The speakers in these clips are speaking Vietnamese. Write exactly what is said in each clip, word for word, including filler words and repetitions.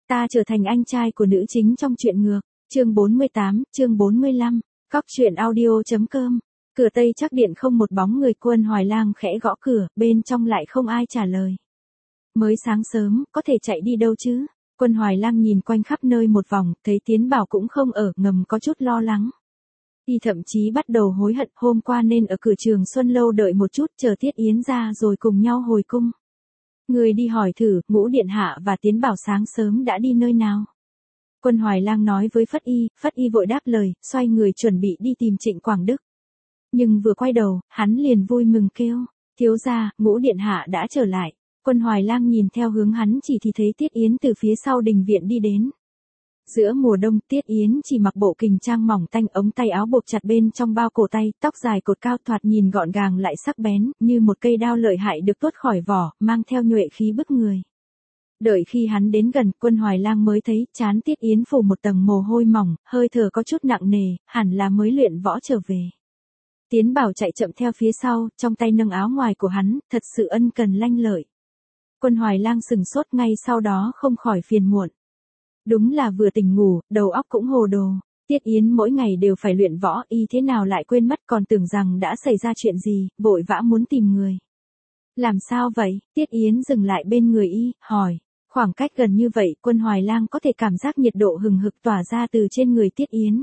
Ta trở thành anh trai của nữ chính trong truyện ngược. Chương bốn mươi tám, chương bốn mươi lăm. Cóc truyện audio.com. Cửa Tây Trắc Điện không một bóng người. Quân Hoài Lang khẽ gõ cửa, bên trong lại không ai trả lời. Mới sáng sớm, có thể chạy đi đâu chứ? Quân Hoài Lang nhìn quanh khắp nơi một vòng, thấy Tiến Bảo cũng không ở, ngầm có chút lo lắng. Y thậm chí bắt đầu hối hận, hôm qua nên ở cửa Trường Xuân Lâu đợi một chút, chờ Tiết Yến ra rồi cùng nhau hồi cung. Người đi hỏi thử, Ngũ Điện Hạ và Tiến Bảo sáng sớm đã đi nơi nào? Quân Hoài Lang nói với Phất Y, Phất Y vội đáp lời, xoay người chuẩn bị đi tìm Trịnh Quảng Đức. Nhưng vừa quay đầu, hắn liền vui mừng kêu, thiếu gia, Ngũ Điện Hạ đã trở lại. Quân Hoài Lang nhìn theo hướng hắn chỉ thì thấy Tiết Yến từ phía sau đình viện đi đến. Giữa mùa đông, Tiết Yến chỉ mặc bộ kình trang mỏng tanh, ống tay áo buộc chặt bên trong bao cổ tay, tóc dài cột cao thoạt nhìn gọn gàng lại sắc bén, như một cây đao lợi hại được tuốt khỏi vỏ, mang theo nhuệ khí bức người. Đợi khi hắn đến gần, Quân Hoài Lang mới thấy trán Tiết Yến phủ một tầng mồ hôi mỏng, hơi thở có chút nặng nề, hẳn là mới luyện võ trở về. Tiến Bảo chạy chậm theo phía sau, trong tay nâng áo ngoài của hắn, thật sự ân cần lanh lợi. Quân Hoài Lang sừng sốt, ngay sau đó không khỏi phiền muộn. Đúng là vừa tỉnh ngủ, đầu óc cũng hồ đồ. Tiết Yến mỗi ngày đều phải luyện võ, y thế nào lại quên mất, còn tưởng rằng đã xảy ra chuyện gì, vội vã muốn tìm người. Làm sao vậy? Tiết Yến dừng lại bên người y, hỏi. Khoảng cách gần như vậy, Quân Hoài Lang có thể cảm giác nhiệt độ hừng hực tỏa ra từ trên người Tiết Yến.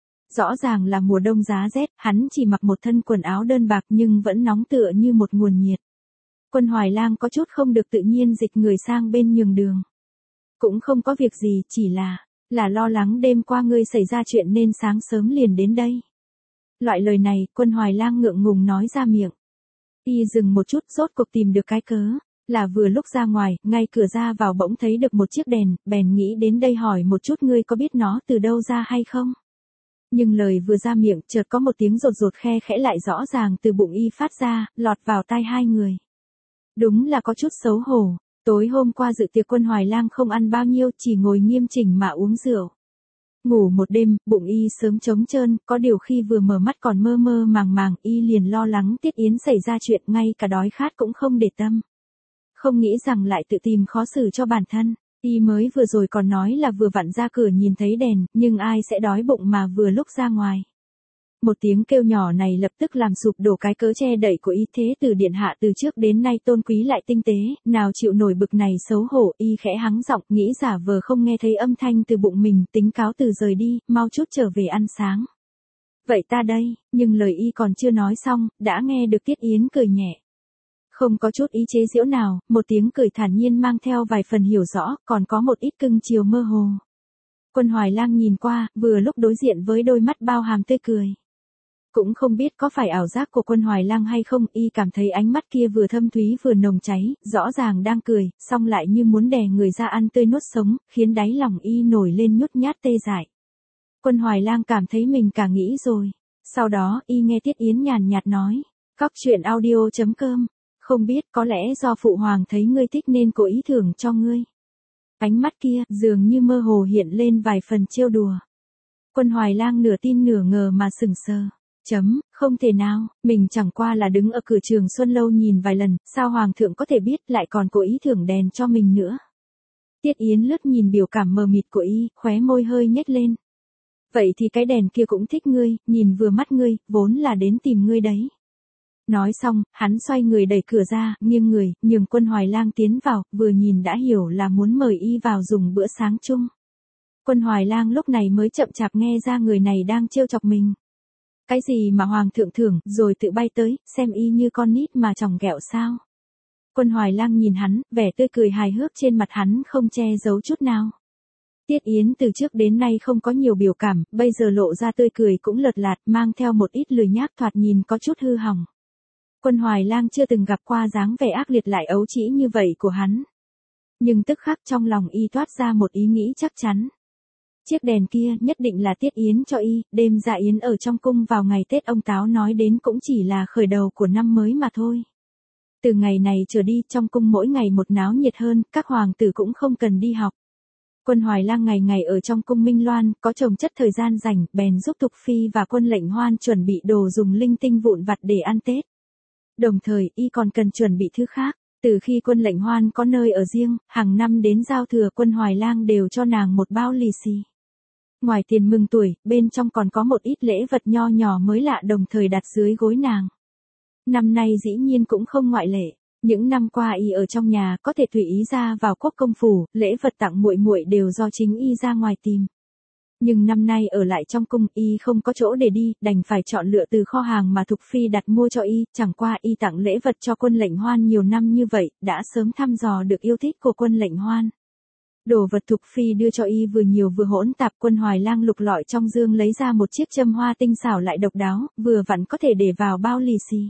Rõ ràng là mùa đông giá rét, hắn chỉ mặc một thân quần áo đơn bạc nhưng vẫn nóng tựa như một nguồn nhiệt. Quân Hoài Lang có chút không được tự nhiên dịch người sang bên nhường đường. Cũng không có việc gì, chỉ là, là lo lắng đêm qua ngươi xảy ra chuyện nên sáng sớm liền đến đây. Loại lời này, Quân Hoài Lang ngượng ngùng nói ra miệng. Y dừng một chút, rốt cuộc tìm được cái cớ, là vừa lúc ra ngoài, ngay cửa ra vào bỗng thấy được một chiếc đèn, bèn nghĩ đến đây hỏi một chút ngươi có biết nó từ đâu ra hay không. Nhưng lời vừa ra miệng, chợt có một tiếng rột rột khe khẽ lại rõ ràng từ bụng y phát ra, lọt vào tai hai người. Đúng là có chút xấu hổ. Tối hôm qua dự tiệc Quân Hoài Lang không ăn bao nhiêu, chỉ ngồi nghiêm chỉnh mà uống rượu. Ngủ một đêm, bụng y sớm trống trơn, có điều khi vừa mở mắt còn mơ mơ màng màng, y liền lo lắng Tiết Yến xảy ra chuyện, ngay cả đói khát cũng không để tâm. Không nghĩ rằng lại tự tìm khó xử cho bản thân, y mới vừa rồi còn nói là vừa vặn ra cửa nhìn thấy đèn, nhưng ai sẽ đói bụng mà vừa lúc ra ngoài. Một tiếng kêu nhỏ này lập tức làm sụp đổ cái cớ che đậy của y. Thế Tử Điện Hạ từ trước đến nay tôn quý lại tinh tế, nào chịu nổi bực này xấu hổ. Y khẽ hắng giọng, nghĩ giả vờ không nghe thấy âm thanh từ bụng mình, tính cáo từ rời đi, mau chút trở về ăn sáng. Vậy ta đây, nhưng lời y còn chưa nói xong, đã nghe được Tiết Yến cười nhẹ. Không có chút ý chế giễu nào, một tiếng cười thản nhiên mang theo vài phần hiểu rõ, còn có một ít cưng chiều mơ hồ. Quân Hoài Lang nhìn qua, vừa lúc đối diện với đôi mắt bao hàm tươi cười. Cũng không biết có phải ảo giác của Quân Hoài Lang hay không, y cảm thấy ánh mắt kia vừa thâm thúy vừa nồng cháy, rõ ràng đang cười, song lại như muốn đè người ra ăn tươi nuốt sống, khiến đáy lòng y nổi lên nhút nhát tê dại. Quân Hoài Lang cảm thấy mình cả nghĩ rồi. Sau đó, y nghe Tiết Yến nhàn nhạt nói, cóc truyện audio.com, không biết có lẽ do phụ hoàng thấy ngươi thích nên cố ý thưởng cho ngươi. Ánh mắt kia, dường như mơ hồ hiện lên vài phần trêu đùa. Quân Hoài Lang nửa tin nửa ngờ mà sững sờ. Chấm, không thể nào, mình chẳng qua là đứng ở cửa Trường Xuân Lâu nhìn vài lần, sao hoàng thượng có thể biết lại còn cố ý thưởng đèn cho mình nữa. Tiết Yến lướt nhìn biểu cảm mờ mịt của y, khóe môi hơi nhếch lên. Vậy thì cái đèn kia cũng thích ngươi, nhìn vừa mắt ngươi, vốn là đến tìm ngươi đấy. Nói xong, hắn xoay người đẩy cửa ra, nghiêng người, nhường Quân Hoài Lang tiến vào, vừa nhìn đã hiểu là muốn mời y vào dùng bữa sáng chung. Quân Hoài Lang lúc này mới chậm chạp nghe ra người này đang trêu chọc mình. Cái gì mà hoàng thượng thưởng, rồi tự bay tới, xem y như con nít mà chòng ghẹo sao. Quân Hoài Lang nhìn hắn, vẻ tươi cười hài hước trên mặt hắn không che giấu chút nào. Tiết Yến từ trước đến nay không có nhiều biểu cảm, bây giờ lộ ra tươi cười cũng lợt lạt, mang theo một ít lười nhác thoạt nhìn có chút hư hỏng. Quân Hoài Lang chưa từng gặp qua dáng vẻ ác liệt lại ấu trĩ như vậy của hắn. Nhưng tức khắc trong lòng y toát ra một ý nghĩ chắc chắn. Chiếc đèn kia nhất định là Tiết Yến cho y, đêm dạ yến ở trong cung vào ngày Tết ông Táo nói đến cũng chỉ là khởi đầu của năm mới mà thôi. Từ ngày này trở đi trong cung mỗi ngày một náo nhiệt hơn, các hoàng tử cũng không cần đi học. Quân Hoài Lang ngày ngày ở trong cung Minh Loan, có chồng chất thời gian rảnh, bèn giúp Thục Phi và Quân Lệnh Hoan chuẩn bị đồ dùng linh tinh vụn vặt để ăn Tết. Đồng thời, y còn cần chuẩn bị thứ khác. Từ khi quân lệnh hoan có nơi ở riêng, hàng năm đến giao thừa quân Hoài Lang đều cho nàng một bao lì xì. Ngoài tiền mừng tuổi, bên trong còn có một ít lễ vật nho nhỏ mới lạ đồng thời đặt dưới gối nàng. Năm nay dĩ nhiên cũng không ngoại lệ. Những năm qua y ở trong nhà có thể tùy ý ra vào Quốc công phủ, lễ vật tặng muội muội đều do chính y ra ngoài tìm. Nhưng năm nay ở lại trong cung y không có chỗ để đi, đành phải chọn lựa từ kho hàng mà Thục Phi đặt mua cho y, chẳng qua y tặng lễ vật cho quân lệnh hoan nhiều năm như vậy, đã sớm thăm dò được yêu thích của quân lệnh hoan. Đồ vật Thục Phi đưa cho y vừa nhiều vừa hỗn tạp, quân Hoài Lang lục lọi trong dương lấy ra một chiếc châm hoa tinh xảo lại độc đáo, vừa vặn có thể để vào bao lì xì.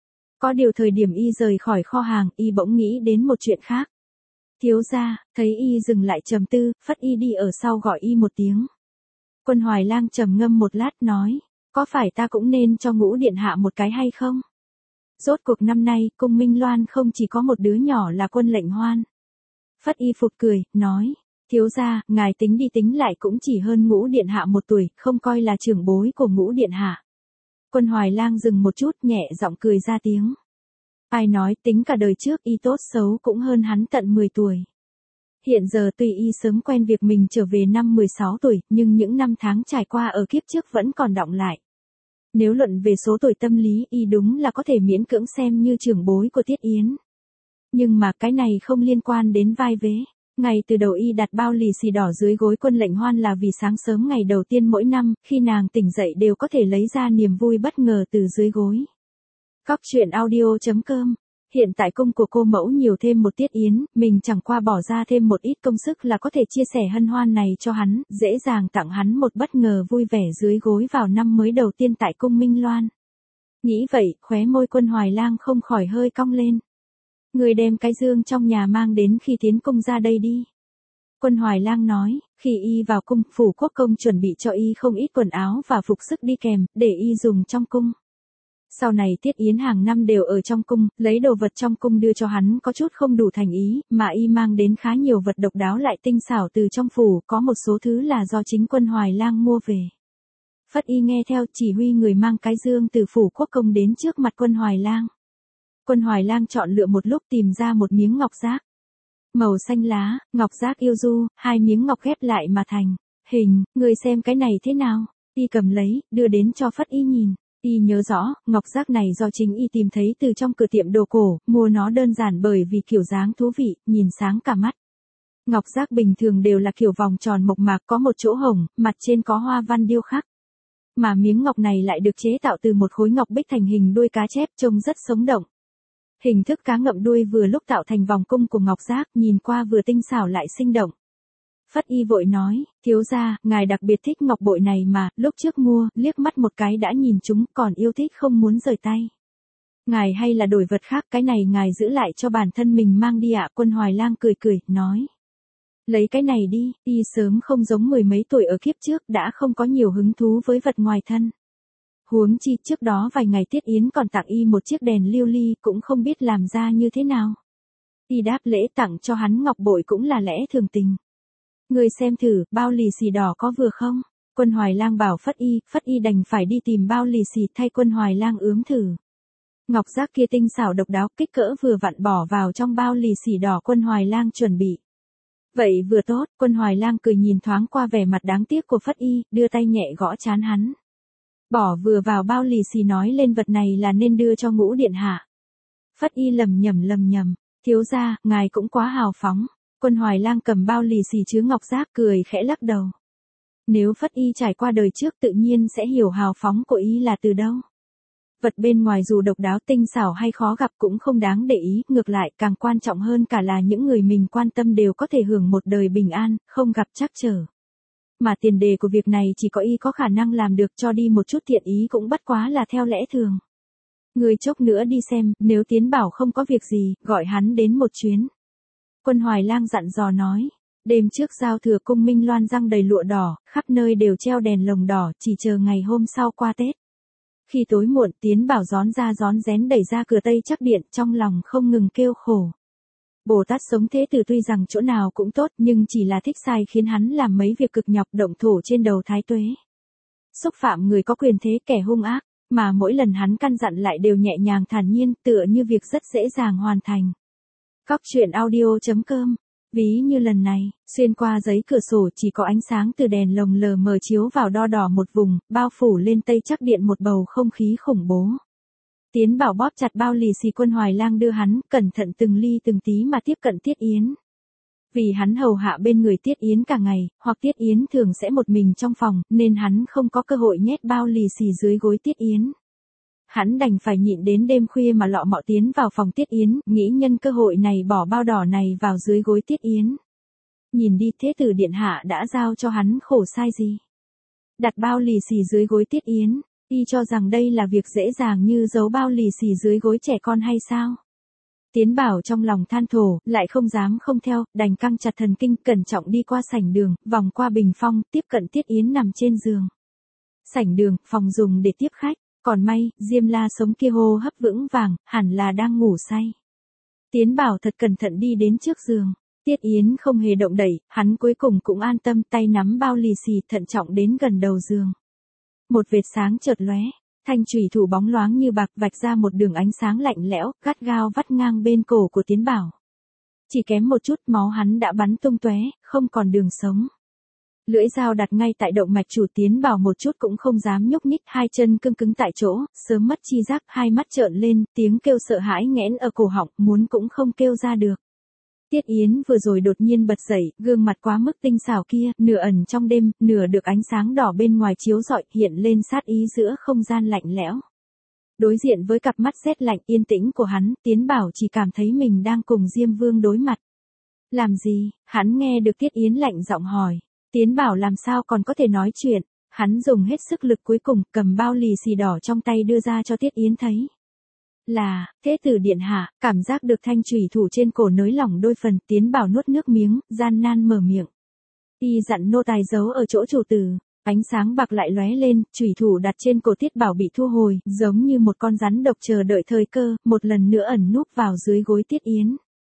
Có điều thời điểm y rời khỏi kho hàng, y bỗng nghĩ đến một chuyện khác. Thiếu gia, thấy y dừng lại trầm tư, phất y đi ở sau gọi y một tiếng. Quân Hoài Lang trầm ngâm một lát nói, có phải ta cũng nên cho Ngũ điện hạ một cái hay không? Rốt cuộc năm nay, cung Minh Loan không chỉ có một đứa nhỏ là quân lệnh hoan. Phất y phụt cười, nói, thiếu gia, ngài tính đi tính lại cũng chỉ hơn Ngũ điện hạ một tuổi, không coi là trưởng bối của Ngũ điện hạ. Quân Hoài Lang dừng một chút, nhẹ giọng cười ra tiếng. Ai nói tính cả đời trước y tốt xấu cũng hơn hắn tận mười tuổi. Hiện giờ tuy y sớm quen việc mình trở về năm mười sáu tuổi, nhưng những năm tháng trải qua ở kiếp trước vẫn còn đọng lại. Nếu luận về số tuổi tâm lý y đúng là có thể miễn cưỡng xem như trưởng bối của Tiết Yến. Nhưng mà cái này không liên quan đến vai vế. Ngày từ đầu y đặt bao lì xì đỏ dưới gối quân lệnh hoan là vì sáng sớm ngày đầu tiên mỗi năm, khi nàng tỉnh dậy đều có thể lấy ra niềm vui bất ngờ từ dưới gối. Cóc truyện audio chấm com. Hiện tại cung của cô mẫu nhiều thêm một Tiết Yến, mình chẳng qua bỏ ra thêm một ít công sức là có thể chia sẻ hân hoan này cho hắn, dễ dàng tặng hắn một bất ngờ vui vẻ dưới gối vào năm mới đầu tiên tại cung Minh Loan. Nghĩ vậy, khóe môi quân Hoài Lang không khỏi hơi cong lên. Người đem cái dương trong nhà mang đến khi tiến cung ra đây đi. Quân Hoài Lang nói, khi y vào cung, phủ quốc công chuẩn bị cho y không ít quần áo và phục sức đi kèm, để y dùng trong cung. Sau này Tiết Yến hàng năm đều ở trong cung, lấy đồ vật trong cung đưa cho hắn có chút không đủ thành ý, mà y mang đến khá nhiều vật độc đáo lại tinh xảo từ trong phủ, có một số thứ là do chính quân Hoài Lang mua về. Phất y nghe theo chỉ huy người mang cái dương từ phủ quốc công đến trước mặt quân Hoài Lang. Quân Hoài Lang chọn lựa một lúc tìm ra một miếng ngọc giác. Màu xanh lá, ngọc giác yêu du, hai miếng ngọc ghép lại mà thành. Hình, người xem cái này thế nào? Y cầm lấy, đưa đến cho Phất y nhìn. Y nhớ rõ, ngọc giác này do chính y tìm thấy từ trong cửa tiệm đồ cổ, mua nó đơn giản bởi vì kiểu dáng thú vị, nhìn sáng cả mắt. Ngọc giác bình thường đều là kiểu vòng tròn mộc mạc có một chỗ hồng, mặt trên có hoa văn điêu khắc. Mà miếng ngọc này lại được chế tạo từ một khối ngọc bích thành hình đuôi cá chép trông rất sống động. Hình thức cá ngậm đuôi vừa lúc tạo thành vòng cung của ngọc giác, nhìn qua vừa tinh xảo lại sinh động. Phất y vội nói, thiếu gia, ngài đặc biệt thích ngọc bội này mà, lúc trước mua, liếc mắt một cái đã nhìn chúng, còn yêu thích không muốn rời tay. Ngài hay là đổi vật khác, cái này ngài giữ lại cho bản thân mình mang đi ạ. Quân Hoài Lang cười cười, nói. Lấy cái này đi, y sớm không giống mười mấy tuổi ở kiếp trước, đã không có nhiều hứng thú với vật ngoài thân. Huống chi trước đó vài ngày Tiết Yến còn tặng y một chiếc đèn lưu ly, cũng không biết làm ra như thế nào. Y đáp lễ tặng cho hắn ngọc bội cũng là lẽ thường tình. Người xem thử, bao lì xì đỏ có vừa không? Quân Hoài Lang bảo Phất y, Phất y đành phải đi tìm bao lì xì thay quân Hoài Lang ướm thử. Ngọc giác kia tinh xảo độc đáo, kích cỡ vừa vặn bỏ vào trong bao lì xì đỏ quân Hoài Lang chuẩn bị. Vậy vừa tốt, quân Hoài Lang cười nhìn thoáng qua vẻ mặt đáng tiếc của Phất y, đưa tay nhẹ gõ trán hắn. Bỏ vừa vào bao lì xì nói lên vật này là nên đưa cho Ngũ điện hạ. Phất y lầm nhầm lầm nhầm, thiếu gia, ngài cũng quá hào phóng. Quân Hoài Lang cầm bao lì xì chứa ngọc giác cười khẽ lắc đầu. Nếu Phất y trải qua đời trước tự nhiên sẽ hiểu hào phóng của y là từ đâu. Vật bên ngoài dù độc đáo tinh xảo hay khó gặp cũng không đáng để ý, ngược lại càng quan trọng hơn cả là những người mình quan tâm đều có thể hưởng một đời bình an, không gặp trắc trở. Mà tiền đề của việc này chỉ có y có khả năng làm được, cho đi một chút thiện ý cũng bất quá là theo lẽ thường. Người chốc nữa đi xem, nếu Tiến bảo không có việc gì, gọi hắn đến một chuyến. Quân Hoài Lang dặn dò nói, đêm trước giao thừa cung Minh Loan răng đầy lụa đỏ, khắp nơi đều treo đèn lồng đỏ, chỉ chờ ngày hôm sau qua Tết. Khi tối muộn Tiến bảo rón ra rón rén đẩy ra cửa Tây Trắc Điện, trong lòng không ngừng kêu khổ. Bồ Tát sống thế tử tuy rằng chỗ nào cũng tốt, nhưng chỉ là thích sai khiến hắn làm mấy việc cực nhọc động thổ trên đầu thái tuế. Xúc phạm người có quyền thế, kẻ hung ác, mà mỗi lần hắn căn dặn lại đều nhẹ nhàng thản nhiên, tựa như việc rất dễ dàng hoàn thành. Cóc truyện audio chấm com. Ví như lần này, xuyên qua giấy cửa sổ chỉ có ánh sáng từ đèn lồng lờ mờ chiếu vào đo đỏ một vùng, bao phủ lên Tây Trắc Điện một bầu không khí khủng bố. Tiến Bảo bóp chặt bao lì xì Quân Hoài Lang đưa hắn, cẩn thận từng ly từng tí mà tiếp cận Tiết Yến. Vì hắn hầu hạ bên người Tiết Yến cả ngày, hoặc Tiết Yến thường sẽ một mình trong phòng, nên hắn không có cơ hội nhét bao lì xì dưới gối Tiết Yến. Hắn đành phải nhịn đến đêm khuya mà lọ mọ tiến vào phòng Tiết Yến, nghĩ nhân cơ hội này bỏ bao đỏ này vào dưới gối Tiết Yến. Nhìn đi, thế tử điện hạ đã giao cho hắn khổ sai gì? Đặt bao lì xì dưới gối Tiết Yến, y cho rằng đây là việc dễ dàng như giấu bao lì xì dưới gối trẻ con hay sao? Tiến Bảo trong lòng than thổ, lại không dám không theo, đành căng chặt thần kinh, cẩn trọng đi qua sảnh đường, vòng qua bình phong, tiếp cận Tiết Yến nằm trên giường. Sảnh đường, phòng dùng để tiếp khách. Còn may, Diêm La sống kia hô hấp vững vàng, hẳn là đang ngủ say. Tiến Bảo thật cẩn thận đi đến trước giường. Tiết Yến không hề động đậy, hắn cuối cùng cũng an tâm, tay nắm bao lì xì thận trọng đến gần đầu giường. Một vệt sáng chợt lóe, thanh chùy thủ bóng loáng như bạc vạch ra một đường ánh sáng lạnh lẽo, gắt gao vắt ngang bên cổ của Tiến Bảo. Chỉ kém một chút máu hắn đã bắn tung tóe, không còn đường sống. Lưỡi dao đặt ngay tại động mạch chủ. Tiến Bảo một chút cũng không dám nhúc nhích, hai chân cứng cứng tại chỗ, sớm mất chi giác, hai mắt trợn lên, tiếng kêu sợ hãi nghẽn ở cổ họng, muốn cũng không kêu ra được. Tiết Yến vừa rồi đột nhiên bật dậy, gương mặt quá mức tinh xảo kia, nửa ẩn trong đêm, nửa được ánh sáng đỏ bên ngoài chiếu rọi, hiện lên sát ý giữa không gian lạnh lẽo. Đối diện với cặp mắt rét lạnh yên tĩnh của hắn, Tiến Bảo chỉ cảm thấy mình đang cùng Diêm Vương đối mặt. Làm gì? Hắn nghe được Tiết Yến lạnh giọng hỏi. Tiến Bảo làm sao còn có thể nói chuyện, hắn dùng hết sức lực cuối cùng, cầm bao lì xì đỏ trong tay đưa ra cho Tiết Yến thấy. Là, thế tử điện hạ, cảm giác được thanh chùy thủ trên cổ nới lỏng đôi phần, Tiến Bảo nuốt nước miếng, gian nan mở miệng. Y dặn nô tài giấu ở chỗ chủ tử, ánh sáng bạc lại lóe lên, chùy thủ đặt trên cổ Tiết Bảo bị thu hồi, giống như một con rắn độc chờ đợi thời cơ, một lần nữa ẩn núp vào dưới gối Tiết Yến.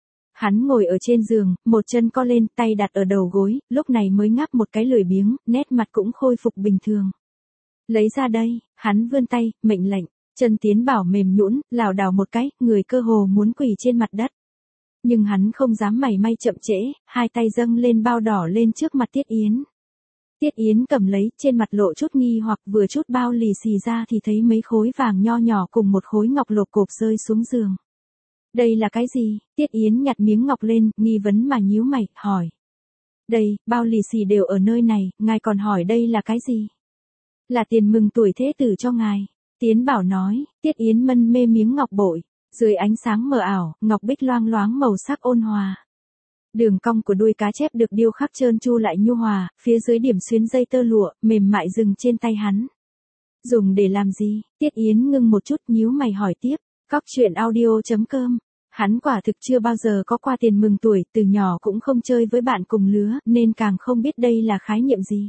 Hắn ngồi ở trên giường, một chân co lên, tay đặt ở đầu gối, lúc này mới ngáp một cái lười biếng, nét mặt cũng khôi phục bình thường. Lấy ra đây, hắn vươn tay, mệnh lệnh, chân Tiến Bảo mềm nhũn, lảo đảo một cái, người cơ hồ muốn quỳ trên mặt đất. Nhưng hắn không dám mảy may chậm trễ, hai tay dâng lên bao đỏ lên trước mặt Tiết Yến. Tiết Yến cầm lấy, trên mặt lộ chút nghi hoặc vừa chút bao lì xì ra thì thấy mấy khối vàng nho nhỏ cùng một khối ngọc lộp cộp rơi xuống giường. Đây là cái gì? Tiết Yến nhặt miếng ngọc lên, nghi vấn mà nhíu mày, hỏi. Đây, bao lì xì đều ở nơi này, ngài còn hỏi đây là cái gì? Là tiền mừng tuổi thế tử cho ngài. Tiến Bảo nói, Tiết Yến mân mê miếng ngọc bội. Dưới ánh sáng mờ ảo, ngọc bích loang loáng màu sắc ôn hòa. Đường cong của đuôi cá chép được điêu khắc trơn tru lại nhu hòa, phía dưới điểm xuyến dây tơ lụa, mềm mại dừng trên tay hắn. Dùng để làm gì? Tiết Yến ngưng một chút nhíu mày hỏi tiếp. Cóc truyện audio chấm com. Hắn quả thực chưa bao giờ có qua tiền mừng tuổi, từ nhỏ cũng không chơi với bạn cùng lứa, nên càng không biết đây là khái niệm gì.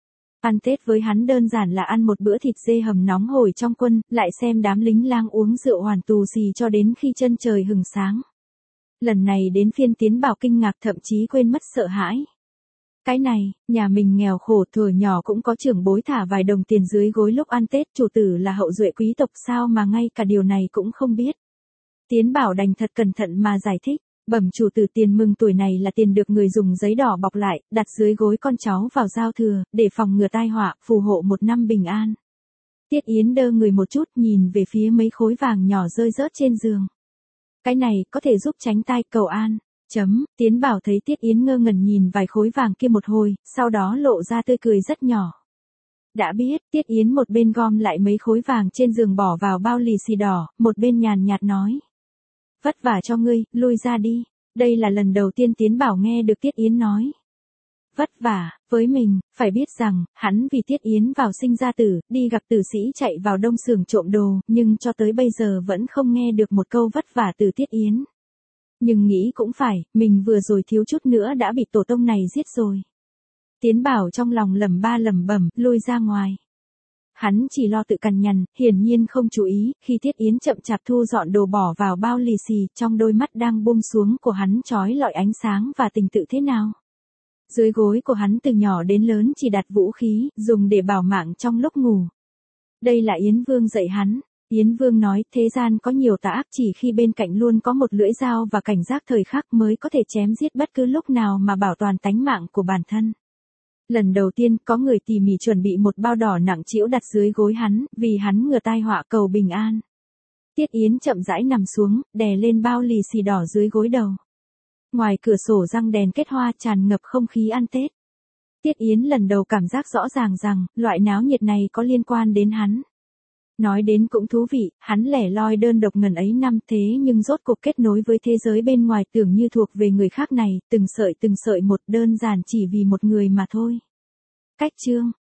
Ăn Tết với hắn đơn giản là ăn một bữa thịt dê hầm nóng hổi trong quân, lại xem đám lính lang uống rượu hoàn tù xì cho đến khi chân trời hừng sáng. Lần này đến phiên Tiến Bảo kinh ngạc, thậm chí quên mất sợ hãi. Cái này, nhà mình nghèo khổ, thuở nhỏ cũng có trưởng bối thả vài đồng tiền dưới gối lúc ăn Tết, chủ tử là hậu duệ quý tộc sao mà ngay cả điều này cũng không biết. Tiến Bảo đành thật cẩn thận mà giải thích, bẩm chủ tử, tiền mừng tuổi này là tiền được người dùng giấy đỏ bọc lại, đặt dưới gối con cháu vào giao thừa, để phòng ngừa tai họa, phù hộ một năm bình an. Tiết Yến đơ người một chút, nhìn về phía mấy khối vàng nhỏ rơi rớt trên giường. Cái này có thể giúp tránh tai cầu an. Chấm, Tiến Bảo thấy Tiết Yến ngơ ngẩn nhìn vài khối vàng kia một hồi, sau đó lộ ra tươi cười rất nhỏ. Đã biết, Tiết Yến một bên gom lại mấy khối vàng trên giường bỏ vào bao lì xì đỏ, một bên nhàn nhạt nói. Vất vả cho ngươi, lui ra đi. Đây là lần đầu tiên Tiến Bảo nghe được Tiết Yến nói. Vất vả, với mình, phải biết rằng, hắn vì Tiết Yến vào sinh ra tử, đi gặp tử sĩ chạy vào đông xưởng trộm đồ, nhưng cho tới bây giờ vẫn không nghe được một câu vất vả từ Tiết Yến. Nhưng nghĩ cũng phải, mình vừa rồi thiếu chút nữa đã bị tổ tông này giết rồi. Tiến Bảo trong lòng lẩm ba lẩm bẩm, lui ra ngoài. Hắn chỉ lo tự cằn nhằn, hiển nhiên không chú ý, khi Tiết Yến chậm chạp thu dọn đồ bỏ vào bao lì xì, trong đôi mắt đang buông xuống của hắn chói lọi ánh sáng và tình tự thế nào. Dưới gối của hắn từ nhỏ đến lớn chỉ đặt vũ khí, dùng để bảo mạng trong lúc ngủ. Đây là Yến Vương dạy hắn. Yến Vương nói, thế gian có nhiều tà ác, chỉ khi bên cạnh luôn có một lưỡi dao và cảnh giác thời khắc mới có thể chém giết bất cứ lúc nào mà bảo toàn tánh mạng của bản thân. Lần đầu tiên, có người tỉ mỉ chuẩn bị một bao đỏ nặng trĩu đặt dưới gối hắn, vì hắn ngừa tai họa cầu bình an. Tiết Yến chậm rãi nằm xuống, đè lên bao lì xì đỏ dưới gối đầu. Ngoài cửa sổ răng đèn kết hoa tràn ngập không khí ăn Tết. Tiết Yến lần đầu cảm giác rõ ràng rằng, loại náo nhiệt này có liên quan đến hắn. Nói đến cũng thú vị, hắn lẻ loi đơn độc ngần ấy năm thế nhưng rốt cuộc kết nối với thế giới bên ngoài tưởng như thuộc về người khác này, từng sợi từng sợi một, đơn giản chỉ vì một người mà thôi. Cách chương